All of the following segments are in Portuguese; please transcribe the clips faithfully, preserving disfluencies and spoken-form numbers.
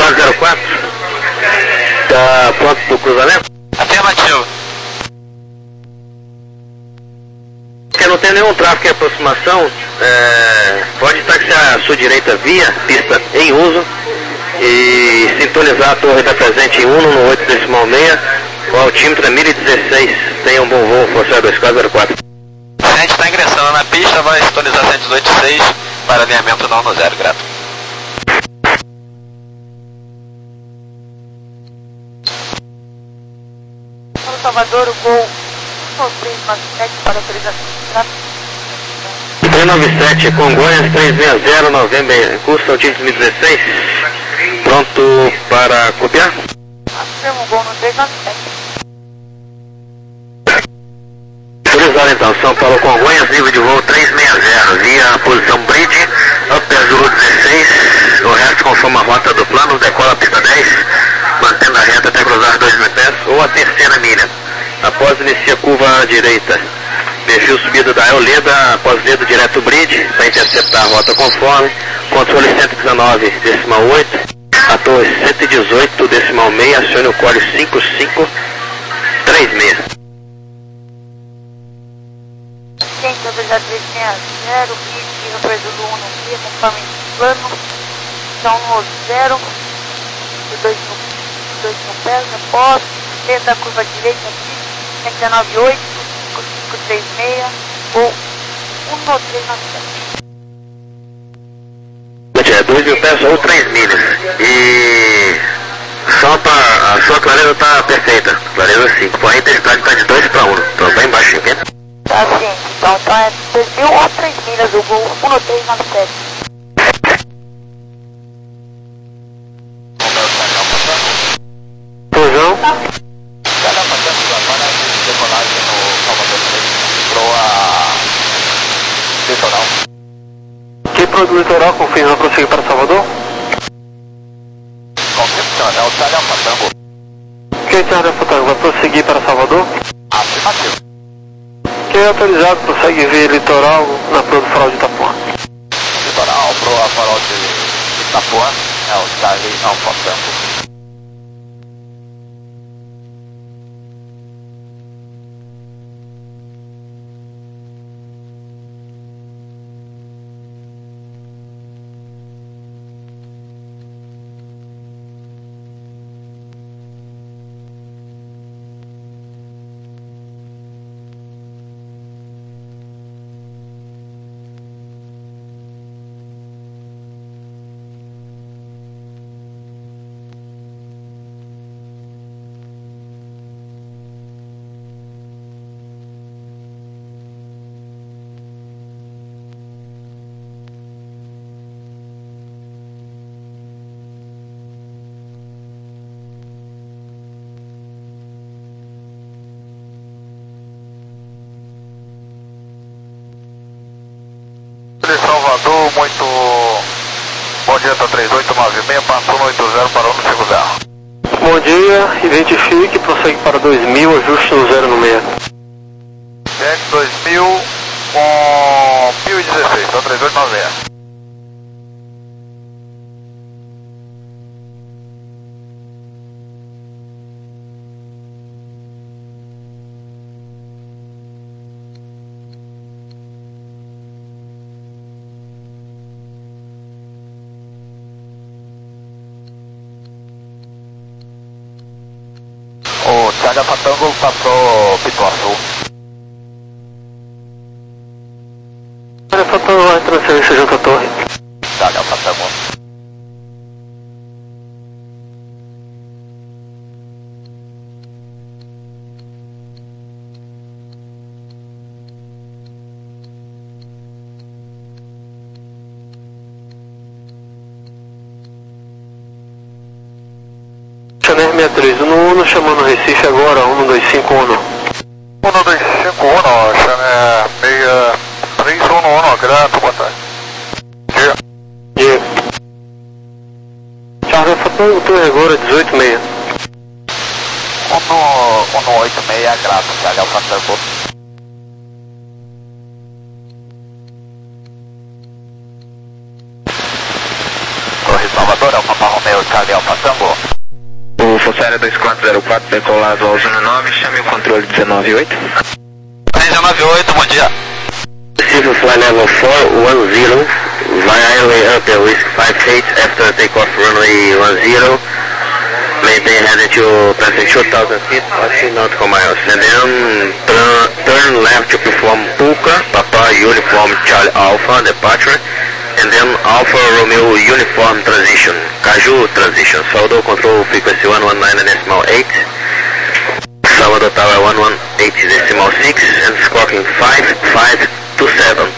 quatro zero quatro. Tá pronto pro cruzamento? Afirmativo. Porque não tem nenhum tráfego em aproximação, é, pode taxiar a sua direita via pista em uso e sintonizar a torre da presente em Uno no oito decimal seis, o altímetro é mil e dezesseis. Tenha um bom voo, Força dois quatro zero quatro. A gente está ingressando na pista, vai sintonizar cento e dezoito ponto seis para alinhamento não no zero, grato. Salvador, o gol um três nove sete para autorização de tráfego. três nove sete, Congonhas, três seis zero, Novembro, curso altímetro mil e dezesseis. Pronto para copiar? Afirma o gol no três nove sete. Autorizado então, São Paulo Congonhas, nível de voo três seis zero, via posição bridge, Upper Zulu dezesseis, o resto conforme a rota do plano, decola a pista dez, mantendo a reta até cruzar dois mil pés, ou a terceira milha. Após inicia a curva à direita, perfil subida da Eoleda, após dedo direto bridge, para interceptar a rota conforme, controle cento e dezenove decimal oito, a torre cento e dezoito decimal seis, acione o core cinco cinco três seis. Gente, autorizado três seis zero, bridge, Upper Zulu um via, conforme plano, então no zero, dois mil pés, após, dentro da curva direita, cento e dezenove ponto oito, cinco cinco três seis, ou um três nove sete. É dois mil pés ou três milhas. E só para a sua clareza está perfeita, clareza cinco, porém a intensidade está de dois para um, então bem baixinho, ok? Tá, gente, então, então é dois mil ou três milhas, o gol um três nove sete. Pousão. Cada passando agora de decolagem no Salvador três, proa litoral. Que produto litoral confirma prosseguir para Salvador? Confirmação, é o Talha Patango. Que Charlie Fotango vai prosseguir para Salvador? Afirmativo. Quem é autorizado prossegue via litoral na proa do farol de Itapuã? Litoral, proa farol de Itapuã, é o Charlie Alfa Tango. Salvador, muito bom dia, tá três oito nove seis, passou no oito zero, parou no cinco zero. Bom dia, identifique, prossegue para dois mil, ajuste no zero no meio. Jack dois mil com mil e dezesseis, tá três oito nove seis. O Thiago Patango passou Pituaçu. Olha, Patango vai transferência junto à torre. Thiago Patango. Chanel sessenta e três, no Uno, chamando Recife agora, um dois cinco um. um dois cinco um, Chanel sessenta e três um um, grato, boa tarde. Dia. Dia. Charlie Patango, torre agora, dezoito seis. um oito seis, grato, Thiago Patango. Torre Salvador, é o Papa Romeo, Charlie Alpha Tango. O Força Aérea dois quatro zero quatro decolado ao Zona nove, chame o controle dezenove oito. dezenove oito, bom dia. Civil Flight Level four one zero, via airway up at Whisk five eight after takeoff runway one zero. Maintain heading to passing two thousand feet, fourteen nautical miles. And then turn, turn left to perform Puka, Papa Uniform Charlie Alpha departure. And then Alpha Romeo Uniform transition, Caju transition. Saldo control frequency one one nine decimal eight. Salvador Tower one one eight decimal six and squawking five five two seven.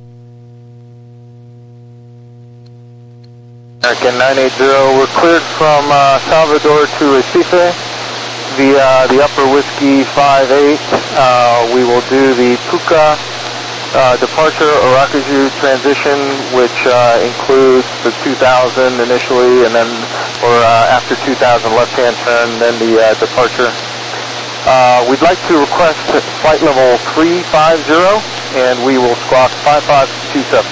American nine eight zero, we're cleared from uh, Salvador to Recife via the Upper Whiskey five eight. Uh, we will do the Puka uh, departure Aracaju transition, which uh, includes the two thousand initially, and then, or uh, after two thousand left-hand turn, then the uh, departure. Uh, we'd like to request flight level three five zero, and we will squawk five five two seven.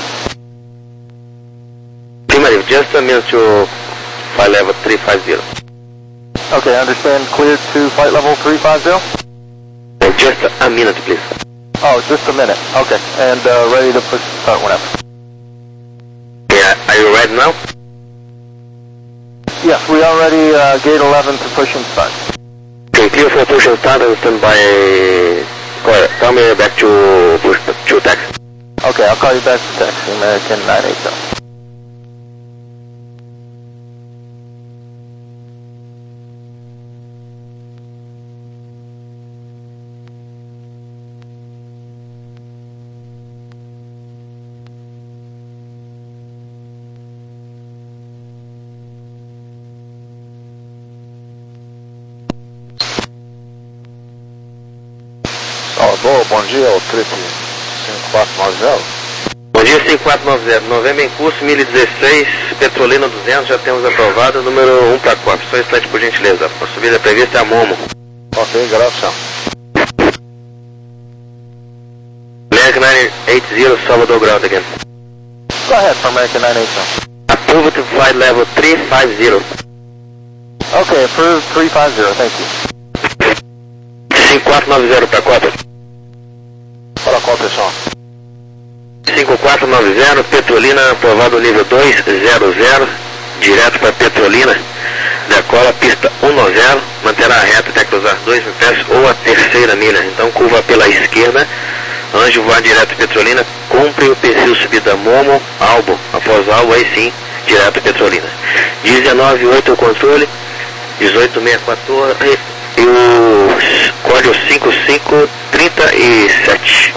Just a minute to flight level three five zero. Okay, understand, cleared to flight level three five zero? Uh, just a minute, please. Oh, just a minute. Okay, and uh, ready to push start whenever. Yeah, are you ready now? Yes, we are ready, uh, gate eleven to push and start. Okay, clear for push and start and stand by. Call me back to push to taxi. Okay, I'll call you back to taxi, American nine eight zero. Salvador, bom dia, o trip cinco quatro nove zero. Bom dia, cinco quatro nove zero. Novembro em curso, mil e dezesseis, Petrolina duzentos, já temos aprovado, número um para quatro. Só instante, por gentileza. A subida prevista é a Momo. Ok, graças. American nine eight zero, Salvador ground again. Go ahead for American nine eight zero. Approved to flight level three five zero. Okay, approved three five zero, thank you. cinco quatro nove zero para quatro. Para qual pessoal? cinco quatro nove zero, Petrolina, aprovado nível dois zero zero, direto para Petrolina, decola pista um zero, manterá a reta até cruzar dois mil pés ou a terceira milha, então curva pela esquerda, Anjo voar direto Petrolina, cumpre o perfil subida Momo, Albo, após Albo aí sim, direto Petrolina. dezenove oito o controle, dezoito seis quatorze e o código cinco cinco três sete.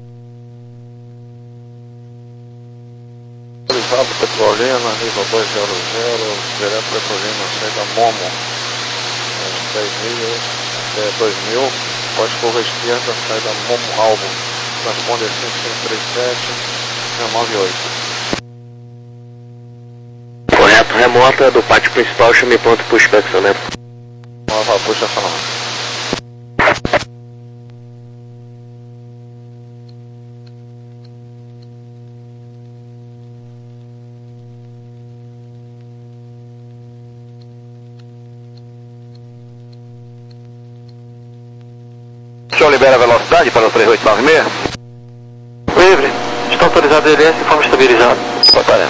Autorizado Petrolina, nível dois zero zero, direto Petrolina, saída Momo, dez milhas, até dois mil, pós curva esquerda, saída Momo Albo, transponder cinco cinco três sete, nove oito. Correto, remota do pátio principal, chame ponto pushback, né? Nova puxa essa não. O senhor libera a velocidade para o três oito nove seis? Livre. Está autorizado a D S de forma estabilizada. Batalha.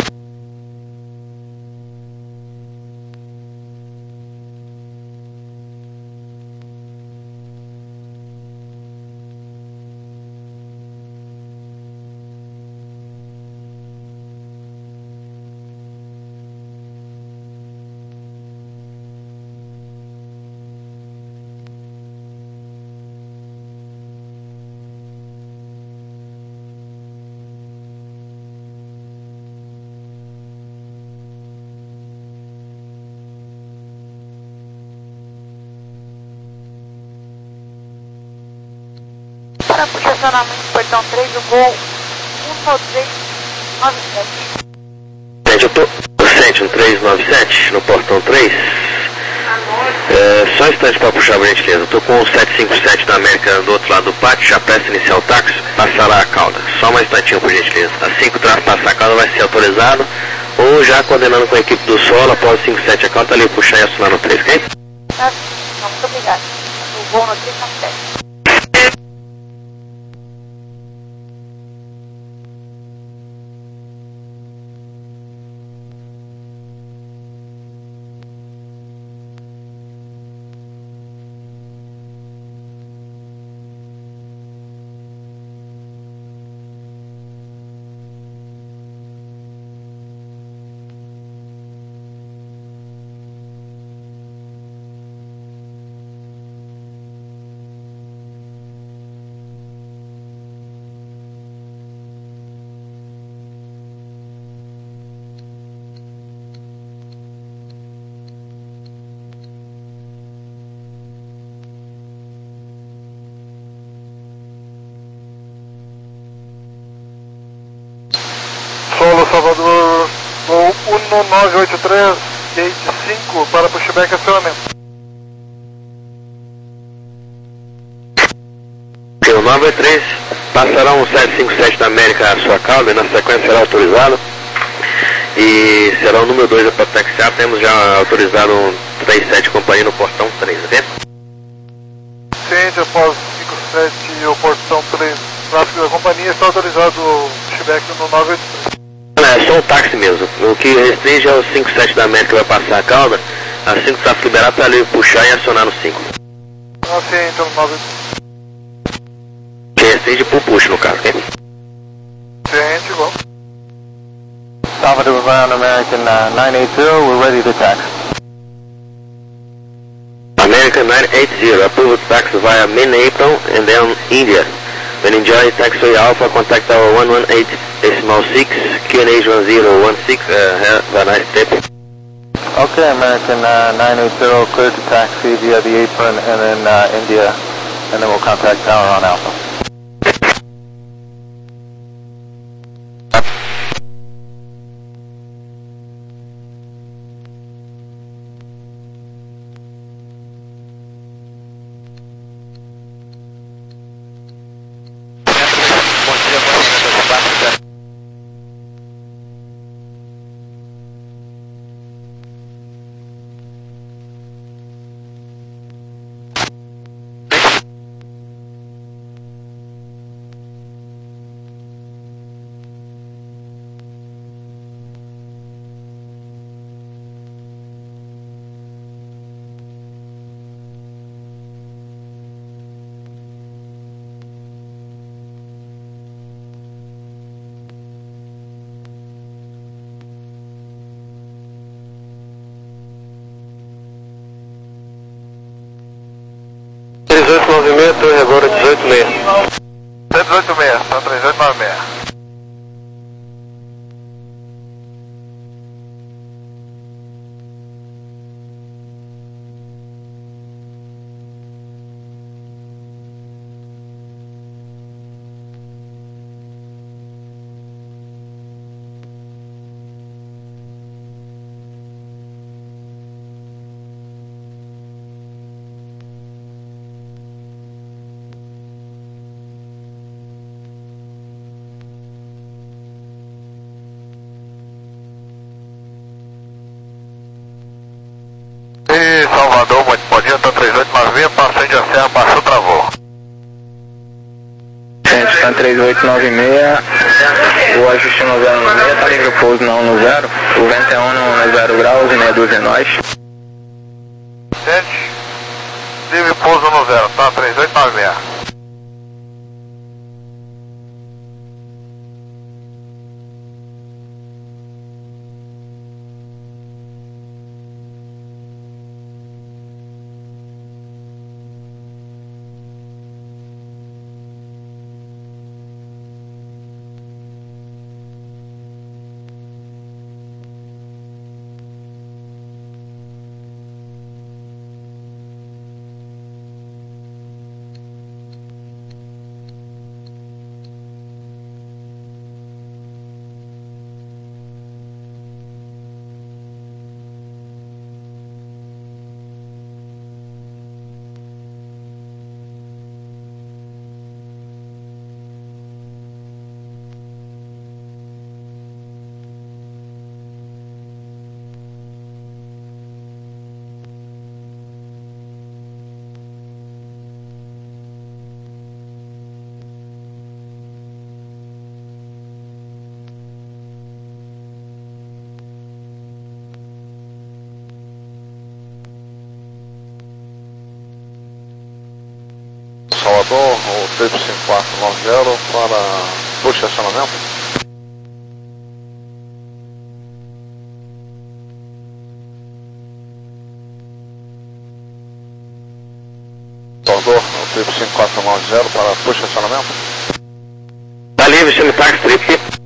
Para posicionamento do portão três, o gol um três nove sete. Gente, eu tô sete um três nove sete no portão três. É, só um instante para puxar, por gentileza. Eu tô com o sete cinco sete da América do outro lado do pátio, já presta iniciar o táxi, passará a cauda. Só um instantinho, por gentileza. Assim que o tráfego passar a cauda vai ser autorizado. ou já coordenando com a equipe do solo, após cinco sete a calma, ali puxar e acionar no três, ok? Tá, não, muito obrigado. O voo no três nove sete. Solo Salvador, voo um nove oito três, gate cinco para pushback acionamento. O nove oito três passará um sete cinco sete da América à sua cauda e na sequência será autorizado. E será o número dois para taxiar, temos já autorizado um três sete companhia no portão três, ok? Ciente, após cinco sete o portão três, tráfego da companhia, está autorizado o pushback no nove oito três. É só um táxi mesmo. O que restringe é o cinco sete da América que vai passar a cauda. Assim que está liberado, para ali puxar e acionar no cinco. Ah, sim, então nove oito três. Que restringe por push no caso, ok? Ciente, igual. Salvador Ground American uh, nine eight zero, we're ready to taxi. American nine eight zero, approved taxi via main apron and then India. When enjoy taxiway Alpha, contact our one one eight decimal six, Q N H one zero one six, uh, have a nice trip. Okay, American uh, nine eight zero, cleared to taxi via the apron and then uh, India, and then we'll contact tower on Alpha. três oito nove seis, torre agora dezoito seis. dezoito seis, tá três oito nove seis. E Salvador, muito bom dia, tá três oito nove seis, passei de a serra, baixou, travou. Gente, está três oito nove seis, o ajuste no zero no seis, tá livre o pouso não no zero, o vento é um no zero graus e meia dúzia nós. Gente, livre pouso no zero, tá três oito nove seis. Salvador, o trip cinco quatro nove zero para push acionamento. Salvador, o trip cinco quatro nove zero para push acionamento. Tá livre, chame táxi, trip.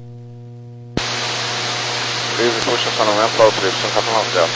Livre, push acionamento para o trip cinco quatro nove zero.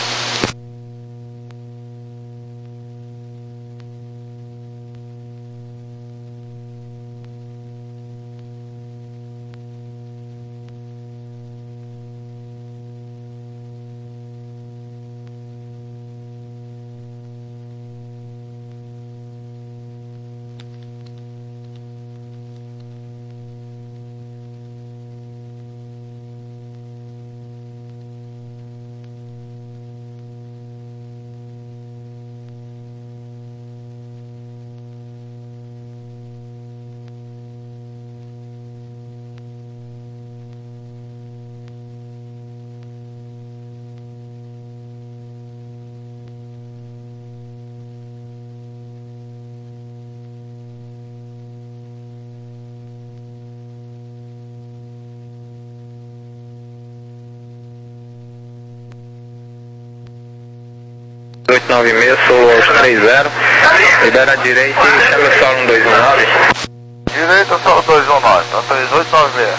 oito nove seis, sou aos três zero, libera a direita e chama o solo um dois um nove. Direita, solo dois um nove, tá três oito nove seis.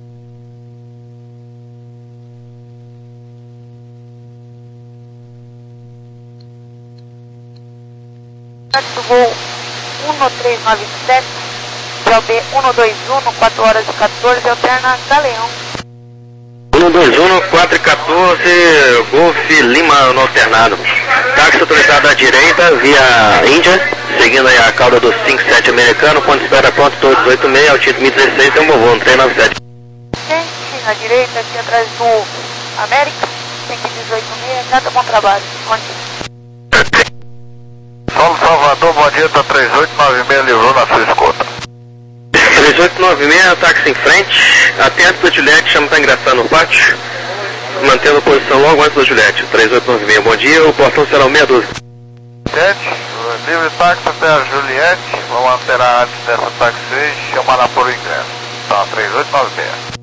Do voo um três nove sete, P O B um dois um, quatro horas e quatorze, alterna Galeão. um dois um, quatro e quatorze, Golf Lima no alternado. Táxi autorizado à direita, via Índia, seguindo aí a cauda do cinco sete americano, ponto de espera pronto, todos oito seis, altitude mil e dezesseis, tem um voo três nove sete. Gente, na direita, aqui atrás do América, tem que dezoito seis, cada bom trabalho. Onde? Solo Salvador, bom dia, tá três oito nove seis, livrou na sua escuta. três oito nove seis, táxi em frente, atento da Juliette, chama para ingressar no pátio, mantendo a posição logo antes da Juliette, três oito nove seis, bom dia, o portão será o meia dúzia. Gente, livre táxi até a Juliette, vamos alterar antes dessa táxi seis, chamará por ingresso. Tá, três oito nove seis.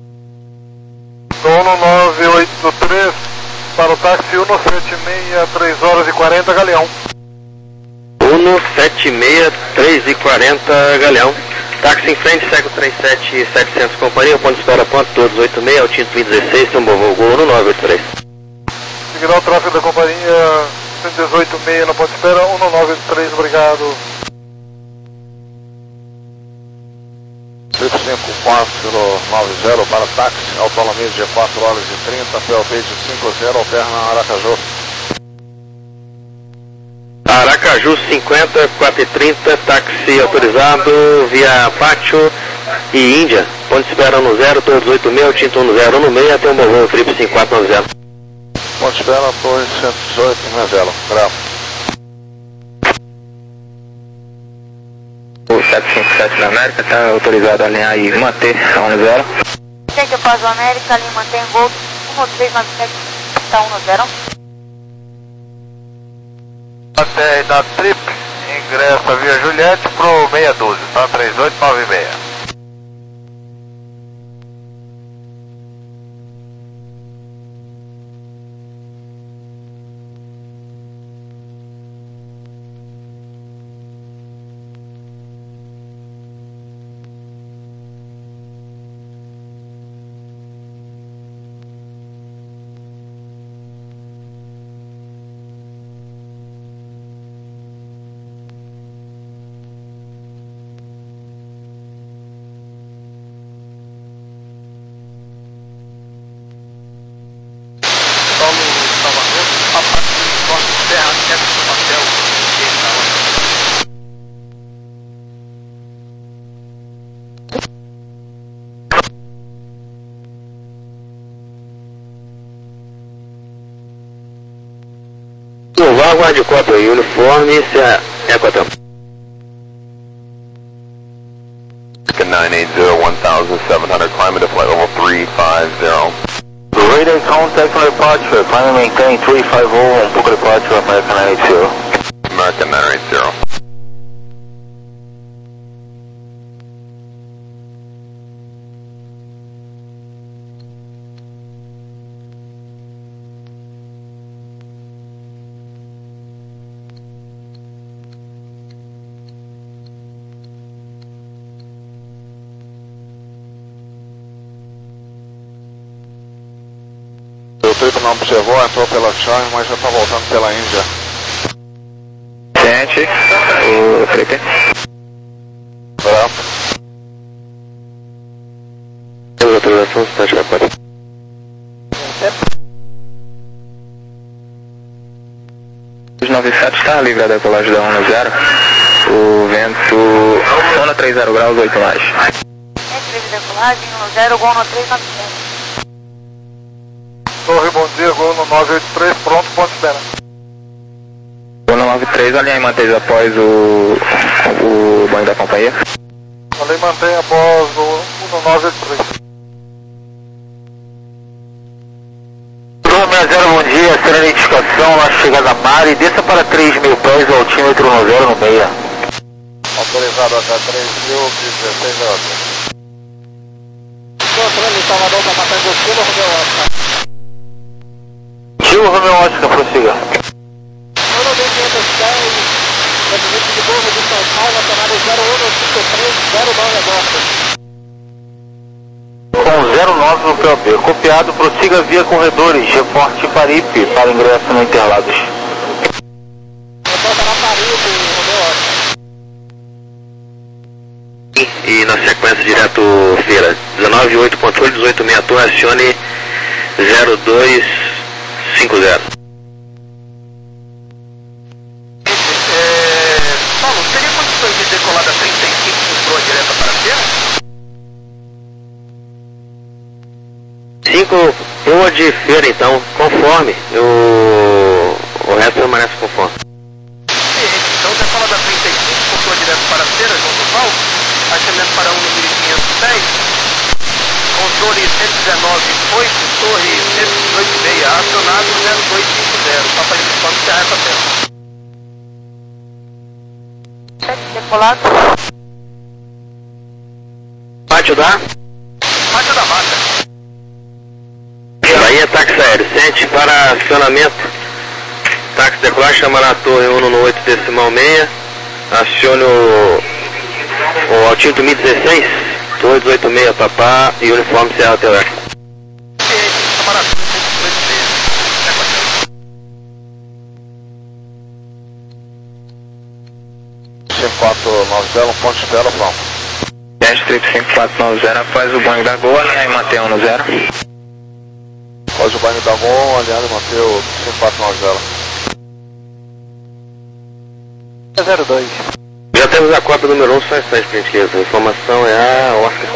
Dono nove oito três, para o táxi um sete seis, três horas e quarenta, Galeão. um sete seis, três e quarenta, Galeão. Táxi em frente, segue o três sete setecentos companhia, ponto de espera ponto, todos oito seis, altitude mil e dezesseis, tem um bom voo, Gol no nove oito três. Seguirá o tráfego da companhia cento e dezoito seis na ponte de espera, um nove oito três, obrigado. trip cinco quatro nove zero para táxi, autonomia de quatro horas e trinta, P O B de cinco zero, alterna Aracaju. Aracaju cinquenta, quatro e trinta, táxi autorizado via Pátio e Índia, ponto de espera no zero, todos oito seis, altitude um zero um seis, tem um bom voo, trip cinco quatro nove zero. Ponte de espera, torre cento e dezoito, Mezelo, gravo. O sete cinco sete da América está autorizado a alinhar e manter a um zero. Gente, eu passo América, ali mantém Gol um três nove sete, está um zero. Até da Trip, ingressa via Juliette pro meia dúzia, tá? três oito nove seis. Aguarde cópia e uniforme, se é Equator. nine eight zero, one thousand seven hundred, climate to flight level three five zero. Radar contact for departure, climate maintain three five zero, on book departure, American nine eight zero. American nine eight zero. Triple não observou, entrou pela Chime, mas já está voltando pela Índia. Gente, o Triple. Bravo. Temos autorização, cidade Capari. Os noventa e sete está livre a decolagem da um no zero. O vento onda trinta graus, oito mais. Gente, livre decolagem, um zero, gol no três nove sete. Torre, bom dia, gol no nove oito três, pronto, ponto espera. Gol no nove três, alinha e mantém após o, o banho da companhia. Falei, mantém após o no nove oito três. zero, bom dia, será a identificação na chegada a Mari, desça para três mil pés, o altímetro no zero no meia. Autorizado até três mil, dezesseis graus. Controle, Salvador, para matar o Kilo, Romeu Oscar. Kilo, Romeu Oscar, prossiga. Ano de quinhentos e dez, movimento de Morro de São Paulo, acionado zero um cinco três, zero nove agora. Com zero nove no P O B, copiado, prossiga via corredores, reporte Paripe para ingresso no Interlagos. Reporta na Paripe, Romeu Oscar. E, e na sequência direto feira, dezenove oito controle, dezoito seis torre, acione zero dois cinco zero. É, Paulo, teria condições de decolar da trinta e cinco com proa direta para a feira? cinco, proa de feira então, conforme, o, o resto permanece conforme. Então decola da trinta e cinco com proa direto para a feira, João Duval, ascendendo para um no mil quinhentos e dez, controle cento e dezenove, oito, torre cento e dezoito e meio, acionado zero dois cinco zero, Papa Uniforme Serra essa feira. Sete decolado. Pátio da? Pátio da Mata. Bahia, táxi aéreo, sente para acionamento. Táxi decolar, chama na torre um no oito decimal seis. Acione o, o altímetro mil e dezesseis, torre dezoito seis, papá e uniforme Serra Teler. cinco quatro nove zero, ponto de espera, pronto. Teste Triple cinco quatro nove zero, faz o banho da Goa, alinha e mantém um no zero. Pode o banho da Mon, alinhado e manter o cinco quatro nove zero. zero dois. Já temos a cópia número um, só instante, por gentileza. A informação é a Oscar.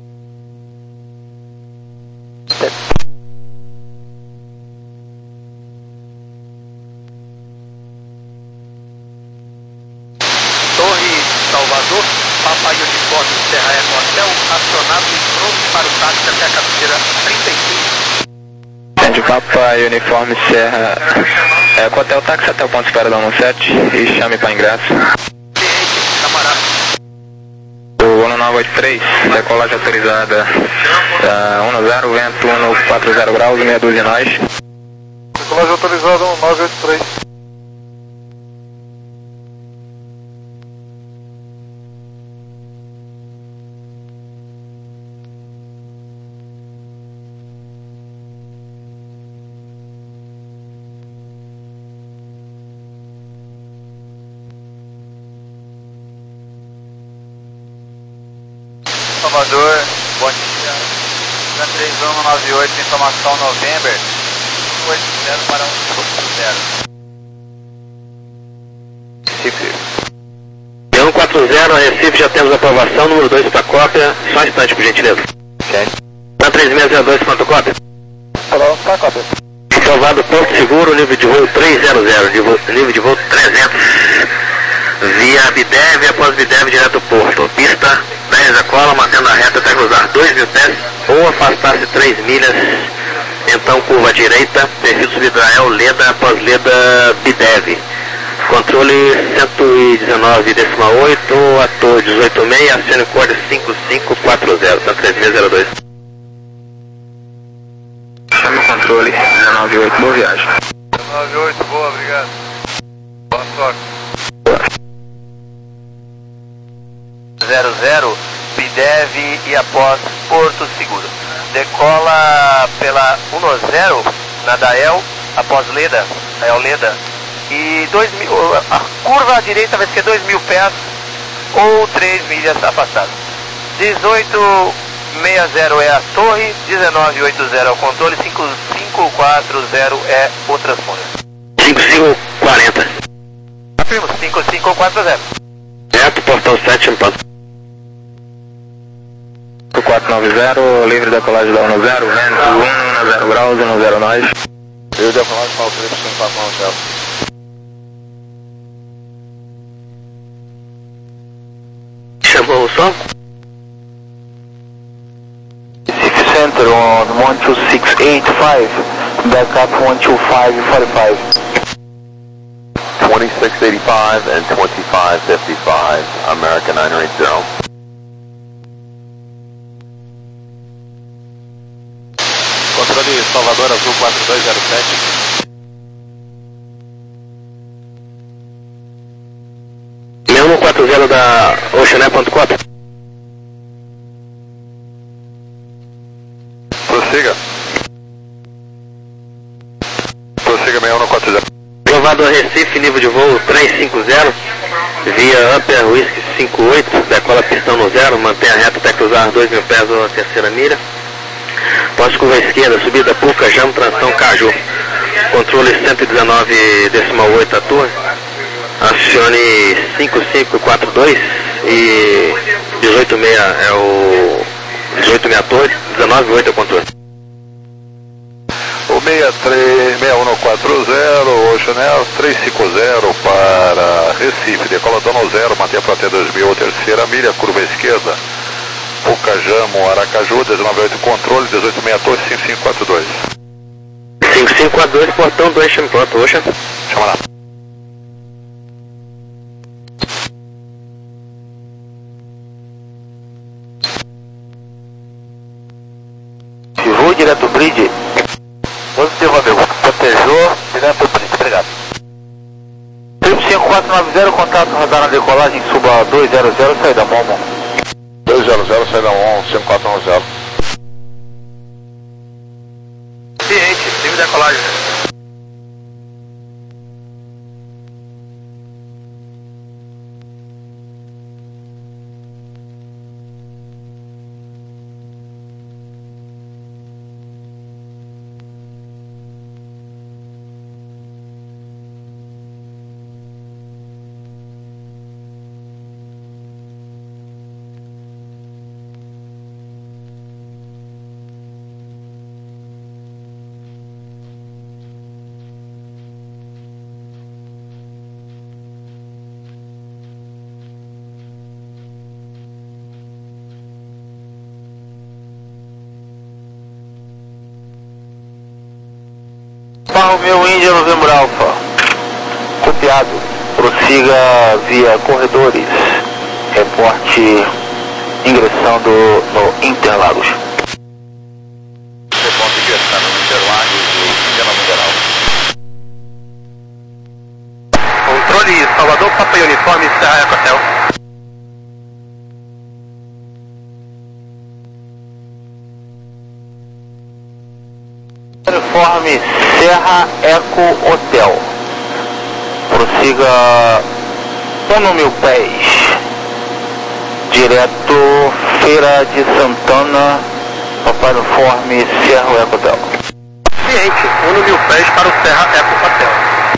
Torre Salvador, Papai Uniforme Serra Eco Hotel, acionado e pronto para o táxi até a cabeceira trinta e cinco. De Papai Uniforme Serra Eco Hotel, táxi até o ponto de espera da um sete e chame para ingresso. Cliente, camarada. O ano nove oito três, decolagem autorizada da um no zero, vento um no quatro zero graus, meia dúzia nós. Decolagem autorizada no nove oito três. Salvador, bom dia. três um nove oito, informação November, oito zero para um zero. Recife. um quatro zero, Recife, já temos aprovação, número dois para cópia, só um instante, por gentileza. Ok. Na três seis zero dois, fotocópia. Pronto, tá, cópia. Aprovado Porto Seguro, nível de voo trezentos, nível, nível de voo trezentos. Via Bidev, após Bidev, direto ao Porto. Pista dez a cola, mantendo a reta até cruzar dois mil pés ou afastar-se três milhas. Então curva à direita, perfil Subidrael, Leda, após Leda, Bidev. Controle cento e dezenove decimal oito, ator dezoito seis, acione código cinco cinco quatro zero, tá três seis zero dois. Chame o controle dezenove oito, boa viagem. nove oito, boa, obrigado. Boa sorte. zero zero, Bidev e após Porto Seguro. Decola pela um zero, na Dael, após Leda, Dael Leda. E dois mil, a curva à direita vai ser dois mil pés ou três milhas afastadas. dezoito sessenta é a torre, dezenove oitenta é o controle, cinco cinco quatro zero é o transponder. cinco cinco quarenta. Afirmo, cinco cinco quatro zero. Reto, portão sete, pronto. quatro nove zero, livre decolagem da um zero, vento um, zero graus, um zero nós. Livre decolagem para o Felipe cinco quatro nove zero. Chamou o som? Center on one two six eight five, backup one two five four five. twenty-six eighty-five and twenty-five fifty-five, American nine eight zero. Controle Salvador Azul quatro dois zero sete. seis um quatro zero da Oceané ponto com. Prossiga. Prossiga seis um quatro zero. Aprovado a Recife, nível de voo trezentos e cinquenta, via Upper Whisky cinquenta e oito, decola pistão no zero, mantenha reto até cruzar dois mil pés ou a terceira mira. Poste curva esquerda, subida Puca, Jamo, transição Caju. Controle cento e dezenove vírgula oito a torre. Acione cinco cinco quatro dois e dezoito seis é o dezoito seis a torre, dezenove oito é o controle. O seis três seis um quatro zero, Oceanel trezentos e cinquenta para Recife, decola dono zero, mantenha para T dois mil, terceira milha, curva esquerda, Puca, Jamo, Aracaju, dezenove oito controle, dezoito seis a torre, cinco cinco quatro dois. cinco cinco quatro dois, portão dois, chame pronto, Ocean. Chama lá. Voo direto bridge. Positivo, amigo. Protejou, direto bridge. Obrigado. cinco quatro nove zero, contato radar na decolagem, suba dois zero zero, saída Momo. dois zero zero, saída um, cinco quatro nove zero. Ciente, livre decolagem. Romeu Índia Novembro Alfa, copiado, prossiga via corredores, reporte ingressando no Interlagos. Reporte ingressando no Interlagos do Indiana Mineral. Controle Salvador, Papa Uniforme, Serra Eco Hotel. Uniforme Serra Eco Hotel. Prossiga um mil pés. Direto Feira de Santana, Papai Uniforme Serra Eco Hotel. Ciente, um mil pés para o Serra Eco Hotel.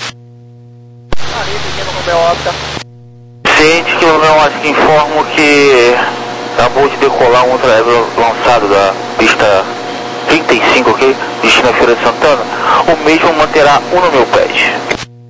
Ciente que eu não acho que informo que acabou de decolar um outra lançado da pista trinta e cinco, ok? Destino à Feira de Santana. O mesmo manterá um mil pés.